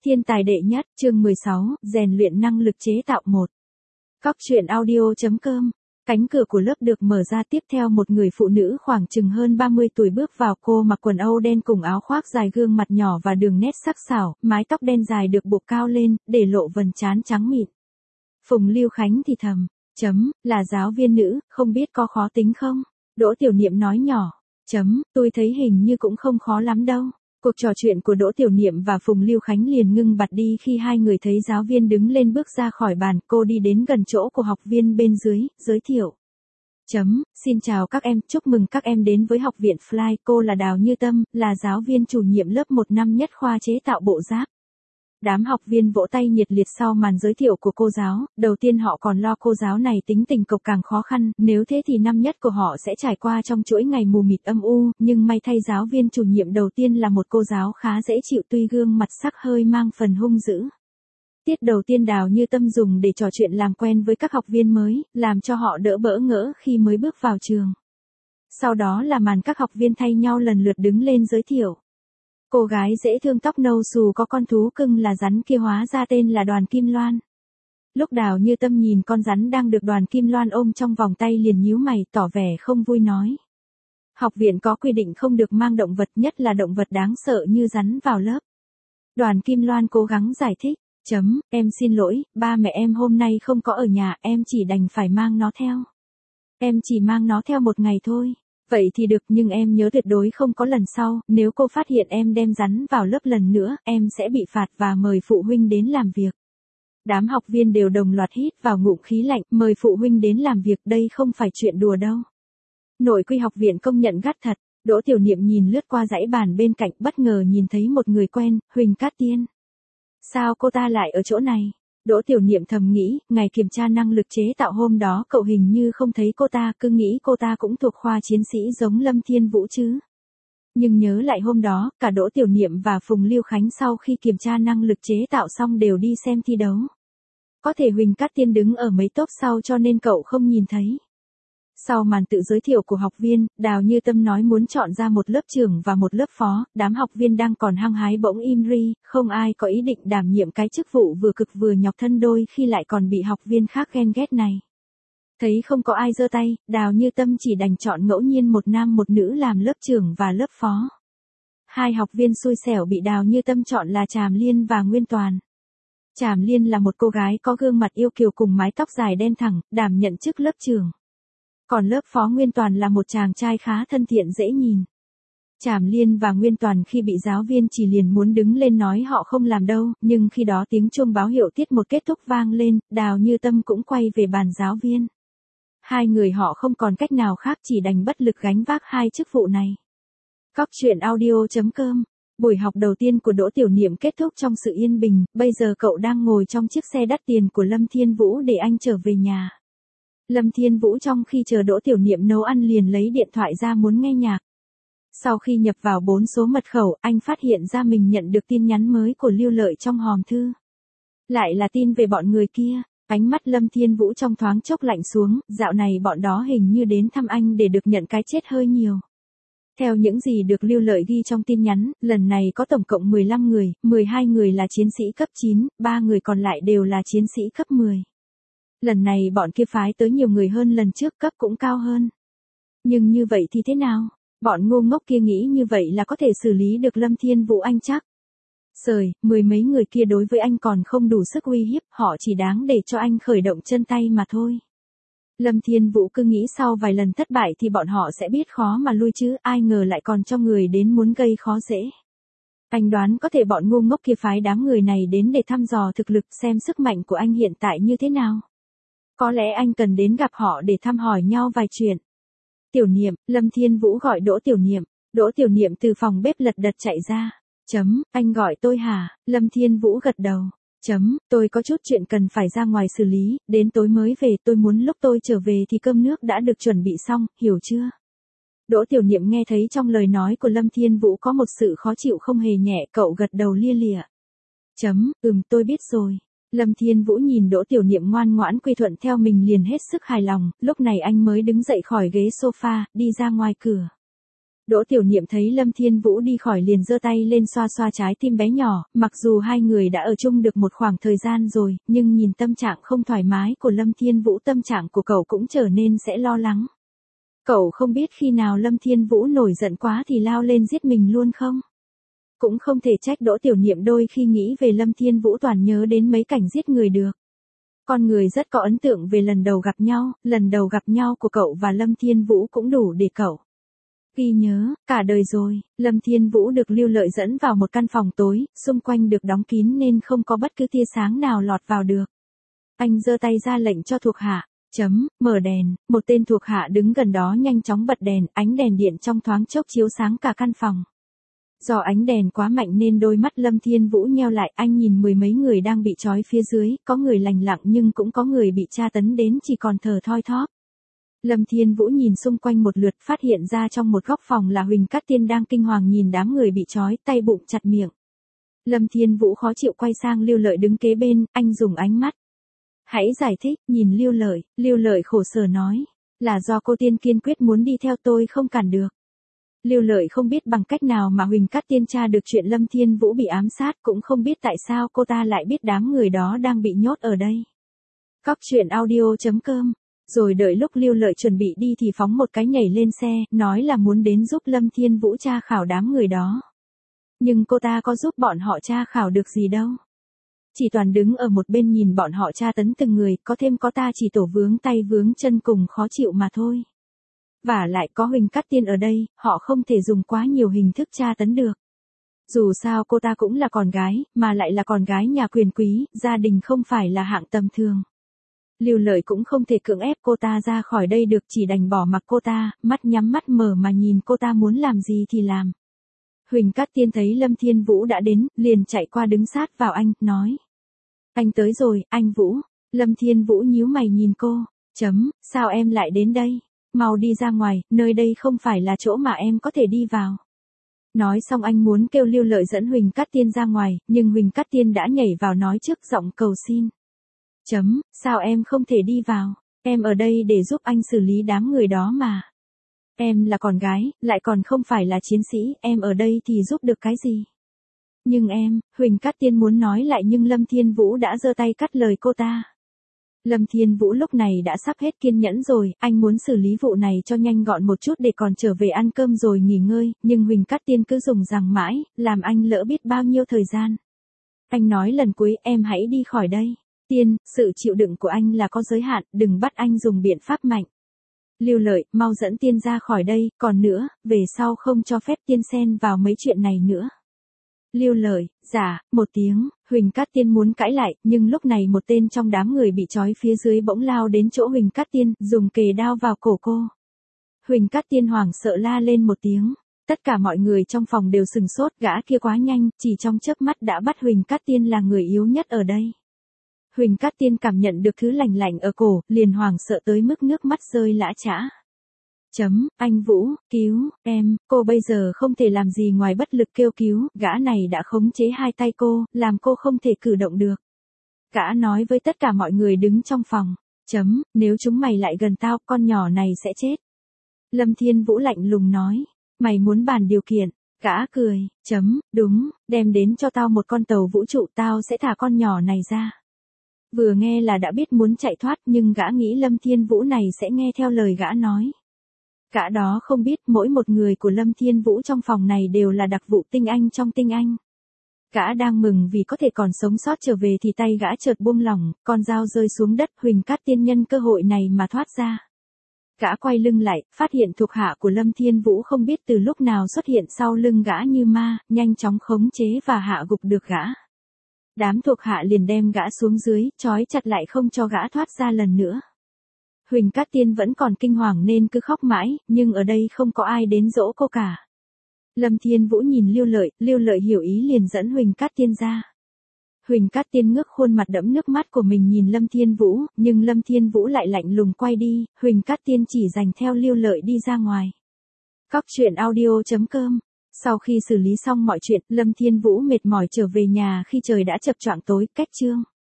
Thiên tài đệ nhất, chương 16, rèn luyện năng lực chế tạo 1. Cóc truyện audio.com. Cánh cửa của lớp được mở ra, tiếp theo một người phụ nữ khoảng chừng hơn 30 tuổi bước vào. Cô mặc quần âu đen cùng áo khoác dài, gương mặt nhỏ và đường nét sắc sảo, mái tóc đen dài được buộc cao lên, để lộ vầng trán trắng mịn. Phùng Lưu Khánh thì thầm, là giáo viên nữ, không biết có khó tính không? Đỗ Tiểu Niệm nói nhỏ, tôi thấy hình như cũng không khó lắm đâu. Cuộc trò chuyện của Đỗ Tiểu Niệm và Phùng Lưu Khánh liền ngưng bặt đi khi hai người thấy giáo viên đứng lên bước ra khỏi bàn. Cô đi đến gần chỗ của học viên bên dưới, giới thiệu. Xin chào các em, chúc mừng các em đến với học viện Fly. Cô là Đào Như Tâm, là giáo viên chủ nhiệm lớp 1 năm nhất khoa chế tạo bộ giáp. Đám học viên vỗ tay nhiệt liệt sau màn giới thiệu của cô giáo. Đầu tiên họ còn lo cô giáo này tính tình cộc càng khó khăn, nếu thế thì năm nhất của họ sẽ trải qua trong chuỗi ngày mù mịt âm u, nhưng may thay giáo viên chủ nhiệm đầu tiên là một cô giáo khá dễ chịu, tuy gương mặt sắc hơi mang phần hung dữ. Tiết đầu tiên Đào Như Tâm dùng để trò chuyện làm quen với các học viên mới, làm cho họ đỡ bỡ ngỡ khi mới bước vào trường. Sau đó là màn các học viên thay nhau lần lượt đứng lên giới thiệu. Cô gái dễ thương tóc nâu xù có con thú cưng là rắn kia hóa ra tên là Đoàn Kim Loan. Lúc Đào Như Tâm nhìn con rắn đang được Đoàn Kim Loan ôm trong vòng tay liền nhíu mày, tỏ vẻ không vui nói. Học viện có quy định không được mang động vật, nhất là động vật đáng sợ như rắn vào lớp. Đoàn Kim Loan cố gắng giải thích. Em xin lỗi, ba mẹ em hôm nay không có ở nhà, em chỉ đành phải mang nó theo. Em chỉ mang nó theo một ngày thôi. Vậy thì được, nhưng em nhớ tuyệt đối không có lần sau, nếu cô phát hiện em đem rắn vào lớp lần nữa, em sẽ bị phạt và mời phụ huynh đến làm việc. Đám học viên đều đồng loạt hít vào ngụm khí lạnh, mời phụ huynh đến làm việc, đây không phải chuyện đùa đâu. Nội quy học viện công nhận gắt thật. Đỗ Tiểu Niệm nhìn lướt qua dãy bàn bên cạnh, bất ngờ nhìn thấy một người quen, Huỳnh Cát Tiên. Sao cô ta lại ở chỗ này? Đỗ Tiểu Niệm thầm nghĩ, ngày kiểm tra năng lực chế tạo hôm đó cậu hình như không thấy cô ta, cứ nghĩ cô ta cũng thuộc khoa chiến sĩ giống Lâm Thiên Vũ chứ. Nhưng nhớ lại hôm đó, cả Đỗ Tiểu Niệm và Phùng Lưu Khánh sau khi kiểm tra năng lực chế tạo xong đều đi xem thi đấu. Có thể Huỳnh Cát Tiên đứng ở mấy tốp sau cho nên cậu không nhìn thấy. Sau màn tự giới thiệu của học viên, Đào Như Tâm nói muốn chọn ra một lớp trưởng và một lớp phó, đám học viên đang còn hăng hái bỗng im ri, không ai có ý định đảm nhiệm cái chức vụ vừa cực vừa nhọc thân đôi khi lại còn bị học viên khác ghen ghét này. Thấy không có ai giơ tay, Đào Như Tâm chỉ đành chọn ngẫu nhiên một nam một nữ làm lớp trưởng và lớp phó. Hai học viên xui xẻo bị Đào Như Tâm chọn là Tràm Liên và Nguyên Toàn. Tràm Liên là một cô gái có gương mặt yêu kiều cùng mái tóc dài đen thẳng, đảm nhận chức lớp trưởng. Còn lớp phó Nguyên Toàn là một chàng trai khá thân thiện dễ nhìn. Tràm Liên và Nguyên Toàn khi bị giáo viên chỉ liền muốn đứng lên nói họ không làm đâu, nhưng khi đó tiếng chuông báo hiệu tiết một kết thúc vang lên, Đào Như Tâm cũng quay về bàn giáo viên. Hai người họ không còn cách nào khác, chỉ đành bất lực gánh vác hai chức vụ này. Cóc truyện audio.com. Buổi học đầu tiên của Đỗ Tiểu Niệm kết thúc trong sự yên bình, bây giờ cậu đang ngồi trong chiếc xe đắt tiền của Lâm Thiên Vũ để anh trở về nhà. Lâm Thiên Vũ trong khi chờ Đỗ Tiểu Niệm nấu ăn liền lấy điện thoại ra muốn nghe nhạc. Sau khi nhập vào 4 số mật khẩu, anh phát hiện ra mình nhận được tin nhắn mới của Lưu Lợi trong hòm thư. Lại là tin về bọn người kia. Ánh mắt Lâm Thiên Vũ trong thoáng chốc lạnh xuống, dạo này bọn đó hình như đến thăm anh để được nhận cái chết hơi nhiều. Theo những gì được Lưu Lợi ghi trong tin nhắn, lần này có tổng cộng 15 người, 12 người là chiến sĩ cấp 9, 3 người còn lại đều là chiến sĩ cấp 10. Lần này bọn kia phái tới nhiều người hơn lần trước, cấp cũng cao hơn. Nhưng như vậy thì thế nào? Bọn ngu ngốc kia nghĩ như vậy là có thể xử lý được Lâm Thiên Vũ anh chắc. Sời, 10 mấy người kia đối với anh còn không đủ sức uy hiếp, họ chỉ đáng để cho anh khởi động chân tay mà thôi. Lâm Thiên Vũ cứ nghĩ sau vài lần thất bại thì bọn họ sẽ biết khó mà lui chứ, ai ngờ lại còn cho người đến muốn gây khó dễ. Anh đoán có thể bọn ngu ngốc kia phái đám người này đến để thăm dò thực lực, xem sức mạnh của anh hiện tại như thế nào. Có lẽ anh cần đến gặp họ để thăm hỏi nhau vài chuyện. Tiểu Niệm, Lâm Thiên Vũ gọi Đỗ Tiểu Niệm. Đỗ Tiểu Niệm từ phòng bếp lật đật chạy ra. Anh gọi tôi hả? Lâm Thiên Vũ gật đầu. Tôi có chút chuyện cần phải ra ngoài xử lý, đến tối mới về, tôi muốn lúc tôi trở về thì cơm nước đã được chuẩn bị xong, hiểu chưa? Đỗ Tiểu Niệm nghe thấy trong lời nói của Lâm Thiên Vũ có một sự khó chịu không hề nhẹ, cậu gật đầu lia lịa. Tôi biết rồi. Lâm Thiên Vũ nhìn Đỗ Tiểu Niệm ngoan ngoãn quy thuận theo mình liền hết sức hài lòng, lúc này anh mới đứng dậy khỏi ghế sofa, đi ra ngoài cửa. Đỗ Tiểu Niệm thấy Lâm Thiên Vũ đi khỏi liền giơ tay lên xoa xoa trái tim bé nhỏ, mặc dù hai người đã ở chung được một khoảng thời gian rồi, nhưng nhìn tâm trạng không thoải mái của Lâm Thiên Vũ, tâm trạng của cậu cũng trở nên sẽ lo lắng. Cậu không biết khi nào Lâm Thiên Vũ nổi giận quá thì lao lên giết mình luôn không? Cũng không thể trách Đỗ Tiểu Niệm đôi khi nghĩ về Lâm Thiên Vũ toàn nhớ đến mấy cảnh giết người được. Con người rất có ấn tượng về lần đầu gặp nhau của cậu và Lâm Thiên Vũ cũng đủ để cậu ghi nhớ, cả đời rồi. Lâm Thiên Vũ được Lưu Lợi dẫn vào một căn phòng tối, xung quanh được đóng kín nên không có bất cứ tia sáng nào lọt vào được. Anh giơ tay ra lệnh cho thuộc hạ, mở đèn, một tên thuộc hạ đứng gần đó nhanh chóng bật đèn, ánh đèn điện trong thoáng chốc chiếu sáng cả căn phòng. Do ánh đèn quá mạnh nên đôi mắt Lâm Thiên Vũ nheo lại, anh nhìn mười mấy người đang bị trói phía dưới, có người lành lặng nhưng cũng có người bị tra tấn đến chỉ còn thở thoi thóp. Lâm Thiên Vũ nhìn xung quanh một lượt, phát hiện ra trong một góc phòng là Huỳnh Cát Tiên đang kinh hoàng nhìn đám người bị trói, tay bụng chặt miệng. Lâm Thiên Vũ khó chịu quay sang Lưu Lợi đứng kế bên, anh dùng ánh mắt. Hãy giải thích, nhìn Lưu Lợi khổ sở nói. Là do cô Tiên kiên quyết muốn đi theo tôi không cản được. Lưu Lợi không biết bằng cách nào mà Huỳnh Cát Tiên tra được chuyện Lâm Thiên Vũ bị ám sát, cũng không biết tại sao cô ta lại biết đám người đó đang bị nhốt ở đây. Cóc truyện audio.com. Rồi đợi lúc Lưu Lợi chuẩn bị đi thì phóng một cái nhảy lên xe, nói là muốn đến giúp Lâm Thiên Vũ tra khảo đám người đó. Nhưng cô ta có giúp bọn họ tra khảo được gì đâu. Chỉ toàn đứng ở một bên nhìn bọn họ tra tấn từng người, có thêm có ta chỉ tổ vướng tay vướng chân cùng khó chịu mà thôi. Và lại có Huỳnh Cát Tiên ở đây, họ không thể dùng quá nhiều hình thức tra tấn được. Dù sao cô ta cũng là con gái, mà lại là con gái nhà quyền quý, gia đình không phải là hạng tầm thường. Lưu Lợi cũng không thể cưỡng ép cô ta ra khỏi đây được, chỉ đành bỏ mặc cô ta, mắt nhắm mắt mở mà nhìn cô ta muốn làm gì thì làm. Huỳnh Cát Tiên thấy Lâm Thiên Vũ đã đến, liền chạy qua đứng sát vào anh, nói. Anh tới rồi, anh Vũ. Lâm Thiên Vũ nhíu mày nhìn cô. Sao em lại đến đây? Mau đi ra ngoài, nơi đây không phải là chỗ mà em có thể đi vào. Nói xong anh muốn kêu Lưu Lợi dẫn Huỳnh Cát Tiên ra ngoài, nhưng Huỳnh Cát Tiên đã nhảy vào nói trước giọng cầu xin. Sao em không thể đi vào? Em ở đây để giúp anh xử lý đám người đó mà. Em là con gái, lại còn không phải là chiến sĩ, em ở đây thì giúp được cái gì? Nhưng em, Huỳnh Cát Tiên muốn nói lại nhưng Lâm Thiên Vũ đã giơ tay cắt lời cô ta. Lâm Thiên Vũ lúc này đã sắp hết kiên nhẫn rồi, anh muốn xử lý vụ này cho nhanh gọn một chút để còn trở về ăn cơm rồi nghỉ ngơi, nhưng Huỳnh Cát Tiên cứ dùng rằng mãi, làm anh lỡ biết bao nhiêu thời gian. Anh nói lần cuối, em hãy đi khỏi đây. Tiên, sự chịu đựng của anh là có giới hạn, đừng bắt anh dùng biện pháp mạnh. Lưu Lợi, mau dẫn Tiên ra khỏi đây, còn nữa, về sau không cho phép Tiên xen vào mấy chuyện này nữa. Lưu Lợi, dạ, một tiếng, Huỳnh Cát Tiên muốn cãi lại, nhưng lúc này một tên trong đám người bị trói phía dưới bỗng lao đến chỗ Huỳnh Cát Tiên, dùng kề đao vào cổ cô. Huỳnh Cát Tiên hoảng sợ la lên một tiếng. Tất cả mọi người trong phòng đều sừng sốt, gã kia quá nhanh, chỉ trong chớp mắt đã bắt Huỳnh Cát Tiên là người yếu nhất ở đây. Huỳnh Cát Tiên cảm nhận được thứ lạnh lạnh ở cổ, liền hoảng sợ tới mức nước mắt rơi lã chã. Anh Vũ, cứu, em, cô bây giờ không thể làm gì ngoài bất lực kêu cứu, gã này đã khống chế hai tay cô, làm cô không thể cử động được. Gã nói với tất cả mọi người đứng trong phòng. Nếu chúng mày lại gần tao, con nhỏ này sẽ chết. Lâm Thiên Vũ lạnh lùng nói, mày muốn bàn điều kiện. Gã cười, đúng, đem đến cho tao một con tàu vũ trụ, tao sẽ thả con nhỏ này ra. Vừa nghe là đã biết muốn chạy thoát nhưng gã nghĩ Lâm Thiên Vũ này sẽ nghe theo lời gã nói. Gã đó không biết mỗi một người của Lâm Thiên Vũ trong phòng này đều là đặc vụ tinh anh trong tinh anh. Gã đang mừng vì có thể còn sống sót trở về thì tay gã chợt buông lỏng, con dao rơi xuống đất, Huỳnh Cát Tiên nhân cơ hội này mà thoát ra. Gã quay lưng lại, phát hiện thuộc hạ của Lâm Thiên Vũ không biết từ lúc nào xuất hiện sau lưng gã như ma, nhanh chóng khống chế và hạ gục được gã. Đám thuộc hạ liền đem gã xuống dưới, trói chặt lại không cho gã thoát ra lần nữa. Huỳnh Cát Tiên vẫn còn kinh hoàng nên cứ khóc mãi, nhưng ở đây không có ai đến dỗ cô cả. Lâm Thiên Vũ nhìn Lưu Lợi hiểu ý liền dẫn Huỳnh Cát Tiên ra. Huỳnh Cát Tiên ngước khuôn mặt đẫm nước mắt của mình nhìn Lâm Thiên Vũ, nhưng Lâm Thiên Vũ lại lạnh lùng quay đi, Huỳnh Cát Tiên chỉ dành theo Lưu Lợi đi ra ngoài. Cóc truyện audio.com. Sau khi xử lý xong mọi chuyện, Lâm Thiên Vũ mệt mỏi trở về nhà khi trời đã chập choạng tối, cách trương.